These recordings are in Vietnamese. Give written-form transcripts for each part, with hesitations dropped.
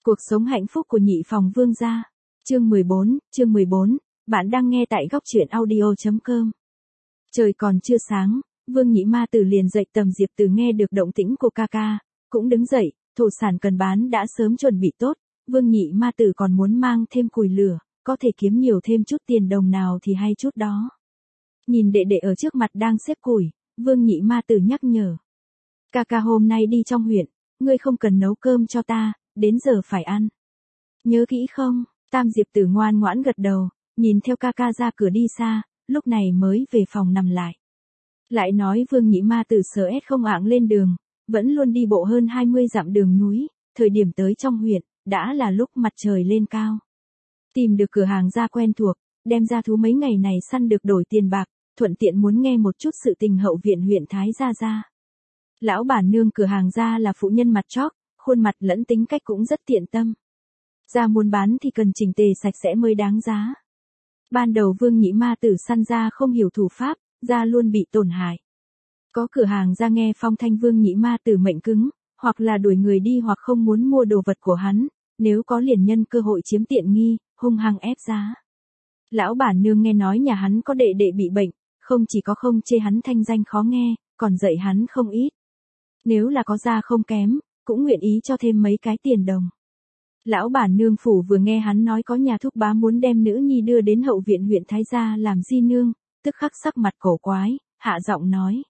Cuộc sống hạnh phúc của nhị phòng Vương gia. Chương 14, bạn đang nghe tại góc truyện audio.com. Trời còn chưa sáng, Vương Nhị Ma Tử liền dậy. Tầm Diệp Từ nghe được động tĩnh của ca ca, cũng đứng dậy. Thổ sản cần bán đã sớm chuẩn bị tốt, Vương Nhị Ma Tử còn muốn mang thêm củi lửa, có thể kiếm nhiều thêm chút tiền đồng nào thì hay chút đó. Nhìn đệ đệ ở trước mặt đang xếp củi, Vương Nhị Ma Tử nhắc nhở. Ca ca hôm nay đi trong huyện, ngươi không cần nấu cơm cho ta, đến giờ phải ăn. Nhớ kỹ không? Tam Diệp Tử ngoan ngoãn gật đầu, nhìn theo ca ca ra cửa đi xa, lúc này mới về phòng nằm lại. Lại nói Vương Nhị Ma Tử sợ không ạng lên đường, vẫn luôn đi bộ hơn 20 dặm đường núi, thời điểm tới trong huyện, đã là lúc mặt trời lên cao. Tìm được cửa hàng gia quen thuộc, đem ra thú mấy ngày này săn được đổi tiền bạc, thuận tiện muốn nghe một chút sự tình hậu viện huyện Thái Gia gia. Lão bản nương cửa hàng gia là phụ nhân mặt chóp, khuôn mặt lẫn tính cách cũng rất tiện tâm. Gia muốn bán thì cần chỉnh tề sạch sẽ mới đáng giá. Ban đầu Vương Nhị Ma Tử săn gia không hiểu thủ pháp, gia luôn bị tổn hại. Có cửa hàng gia nghe phong thanh Vương Nhị Ma Tử mệnh cứng, hoặc là đuổi người đi hoặc không muốn mua đồ vật của hắn, nếu có liền nhân cơ hội chiếm tiện nghi, hung hăng ép giá. Lão bản nương nghe nói nhà hắn có đệ đệ bị bệnh, không chỉ có không chê hắn thanh danh khó nghe, còn dạy hắn không ít. Nếu là có gia không kém, cũng nguyện ý cho thêm mấy cái tiền đồng. Lão bản nương phủ vừa nghe hắn nói có nhà thúc bá muốn đem nữ nhi đưa đến hậu viện huyện Thái Gia làm di nương, tức khắc sắc mặt cổ quái, hạ giọng nói.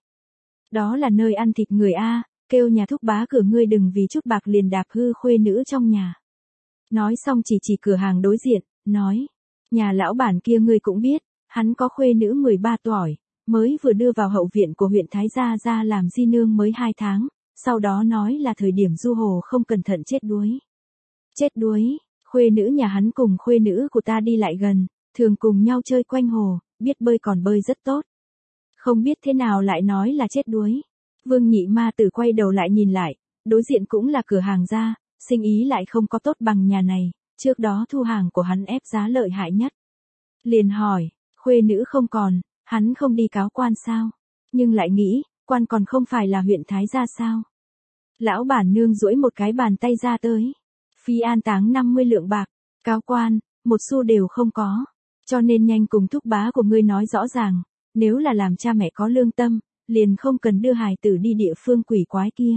Đó là nơi ăn thịt người a, kêu nhà thúc bá cửa ngươi đừng vì chút bạc liền đạp hư khuê nữ trong nhà. Nói xong chỉ cửa hàng đối diện, nói. Nhà lão bản kia ngươi cũng biết, hắn có khuê nữ 13 tuổi, mới vừa đưa vào hậu viện của huyện Thái Gia ra làm di nương mới 2 tháng, sau đó nói là thời điểm du hồ không cẩn thận chết đuối. Chết đuối, khuê nữ nhà hắn cùng khuê nữ của ta đi lại gần, thường cùng nhau chơi quanh hồ, biết bơi còn bơi rất tốt. Không biết thế nào lại nói là chết đuối. Vương Nhị Ma Tử quay đầu lại nhìn lại, đối diện cũng là cửa hàng gia, sinh ý lại không có tốt bằng nhà này, trước đó thu hàng của hắn ép giá lợi hại nhất. Liền hỏi, khuê nữ không còn, hắn không đi cáo quan sao? Nhưng lại nghĩ, quan còn không phải là huyện Thái Gia sao? Lão bản nương duỗi một cái bàn tay ra tới. Phí an táng 50 lượng bạc, cáo quan, một xu đều không có. Cho nên nhanh cùng thúc bá của ngươi nói rõ ràng, nếu là làm cha mẹ có lương tâm, liền không cần đưa hài tử đi địa phương quỷ quái kia.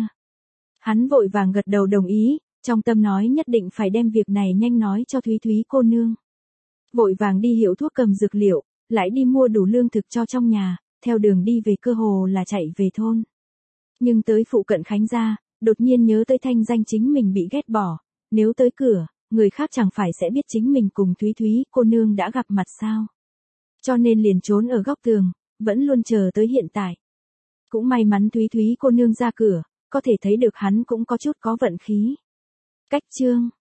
Hắn vội vàng gật đầu đồng ý, trong tâm nói nhất định phải đem việc này nhanh nói cho Thúy Thúy cô nương. Vội vàng đi hiệu thuốc cầm dược liệu, lại đi mua đủ lương thực cho trong nhà, theo đường đi về cơ hồ là chạy về thôn. Nhưng tới phụ cận Khánh gia, đột nhiên nhớ tới thanh danh chính mình bị ghét bỏ, nếu tới cửa, người khác chẳng phải sẽ biết chính mình cùng Thúy Thúy cô nương đã gặp mặt sao. Cho nên liền trốn ở góc tường, vẫn luôn chờ tới hiện tại. Cũng may mắn Thúy Thúy cô nương ra cửa, có thể thấy được hắn cũng có chút có vận khí. Cách chương